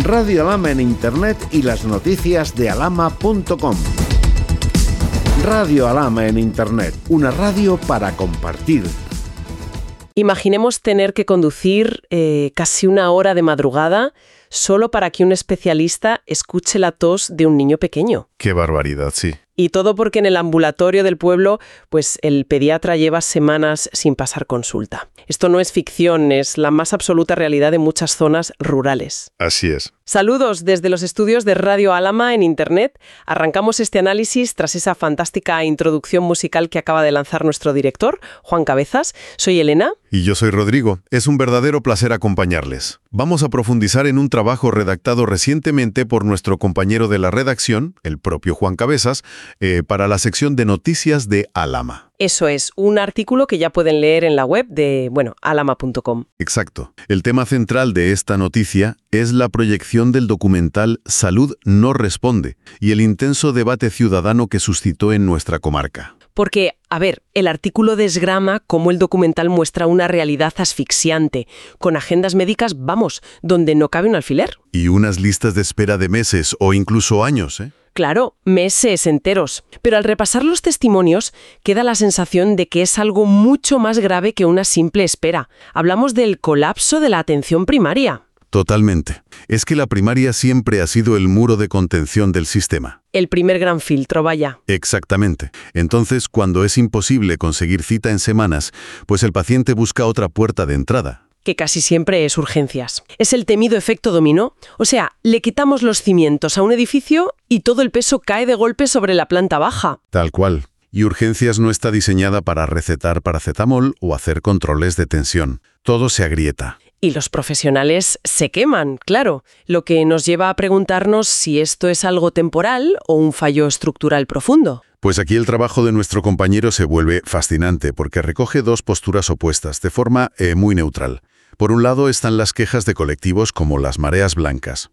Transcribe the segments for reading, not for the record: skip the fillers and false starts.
Radio Alhama en Internet y las noticias de alhama.com. Radio Alhama en Internet, una radio para compartir. Imaginemos tener que conducir casi una hora de madrugada solo para que un especialista escuche la tos de un niño pequeño. Qué barbaridad, sí. Y todo porque en el ambulatorio del pueblo, pues el pediatra lleva semanas sin pasar consulta. Esto no es ficción, es la más absoluta realidad de muchas zonas rurales. Así es. Saludos desde los estudios de Radio Alhama en Internet. Arrancamos este análisis tras esa fantástica introducción musical que acaba de lanzar nuestro director, Juan Cabezas. Soy Elena. Y yo soy Rodrigo. Es un verdadero placer acompañarles. Vamos a profundizar en un trabajo redactado recientemente por nuestro compañero de la redacción, el propio Juan Cabezas, para la sección de noticias de Alhama. Eso es, un artículo que ya pueden leer en la web de, alhama.com. Exacto. El tema central de esta noticia es la proyección del documental Salud no responde y el intenso debate ciudadano que suscitó en nuestra comarca. Porque, el artículo desgrama cómo el documental muestra una realidad asfixiante, con agendas médicas, donde no cabe un alfiler. Y unas listas de espera de meses o incluso años, ¿eh? Claro, meses enteros. Pero al repasar los testimonios, queda la sensación de que es algo mucho más grave que una simple espera. Hablamos del colapso de la atención primaria. Totalmente. Es que la primaria siempre ha sido el muro de contención del sistema. El primer gran filtro, vaya. Exactamente. Entonces, cuando es imposible conseguir cita en semanas, pues el paciente busca otra puerta de entrada. Que casi siempre es urgencias. Es el temido efecto dominó. O sea, le quitamos los cimientos a un edificio y todo el peso cae de golpe sobre la planta baja. Tal cual. Y urgencias no está diseñada para recetar paracetamol o hacer controles de tensión. Todo se agrieta. Y los profesionales se queman, claro, lo que nos lleva a preguntarnos si esto es algo temporal o un fallo estructural profundo. Pues aquí el trabajo de nuestro compañero se vuelve fascinante porque recoge dos posturas opuestas de forma muy neutral. Por un lado están las quejas de colectivos como las mareas blancas.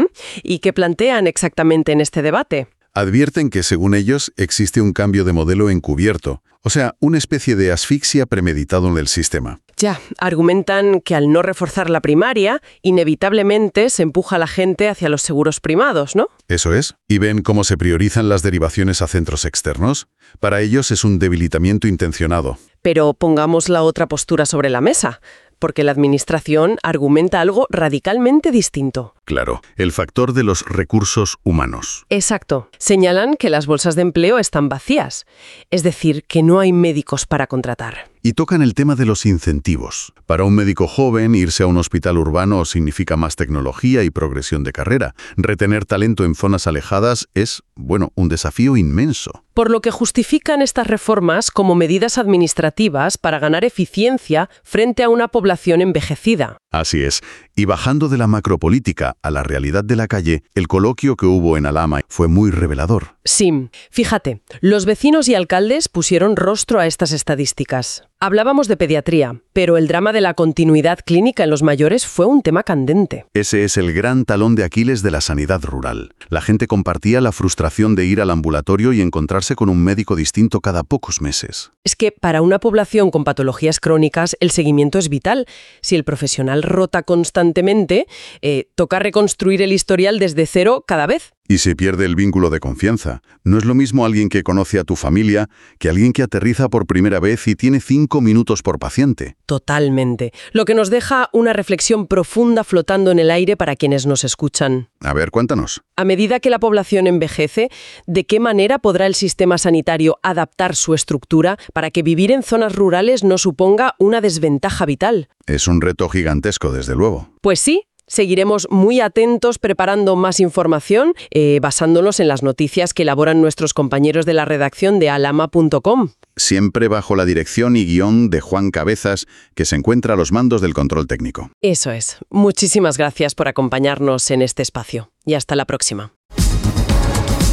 ¿Y qué plantean exactamente en este debate? Advierten que, según ellos, existe un cambio de modelo encubierto, o sea, una especie de asfixia premeditado en el sistema. Ya, argumentan que al no reforzar la primaria, inevitablemente se empuja a la gente hacia los seguros primados, ¿no? Eso es. ¿Y ven cómo se priorizan las derivaciones a centros externos? Para ellos es un debilitamiento intencionado. Pero pongamos la otra postura sobre la mesa, porque la Administración argumenta algo radicalmente distinto. Claro, el factor de los recursos humanos. Exacto. Señalan que las bolsas de empleo están vacías, es decir, que no hay médicos para contratar. Y tocan el tema de los incentivos. Para un médico joven, irse a un hospital urbano significa más tecnología y progresión de carrera. Retener talento en zonas alejadas es, un desafío inmenso. Por lo que justifican estas reformas como medidas administrativas para ganar eficiencia frente a una población envejecida. Así es. Y bajando de la macropolítica a la realidad de la calle, el coloquio que hubo en Alhama fue muy revelador. Sí, fíjate, los vecinos y alcaldes pusieron rostro a estas estadísticas. Hablábamos de pediatría, pero el drama de la continuidad clínica en los mayores fue un tema candente. Ese es el gran talón de Aquiles de la sanidad rural. La gente compartía la frustración de ir al ambulatorio y encontrarse con un médico distinto cada pocos meses. Es que para una población con patologías crónicas el seguimiento es vital. Si el profesional rota constantemente, toca reconstruir el historial desde cero cada vez. Y se pierde el vínculo de confianza. No es lo mismo alguien que conoce a tu familia que alguien que aterriza por primera vez y tiene 5 minutos por paciente. Totalmente. Lo que nos deja una reflexión profunda flotando en el aire para quienes nos escuchan. A ver, cuéntanos. A medida que la población envejece, ¿de qué manera podrá el sistema sanitario adaptar su estructura para que vivir en zonas rurales no suponga una desventaja vital? Es un reto gigantesco, desde luego. Pues sí. Seguiremos muy atentos preparando más información, basándonos en las noticias que elaboran nuestros compañeros de la redacción de alhama.com. Siempre bajo la dirección y guión de Juan Cabezas, que se encuentra a los mandos del control técnico. Eso es. Muchísimas gracias por acompañarnos en este espacio. Y hasta la próxima.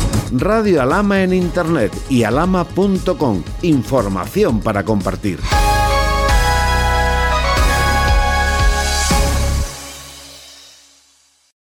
Radio Alhama en Internet y alhama.com. Información para compartir.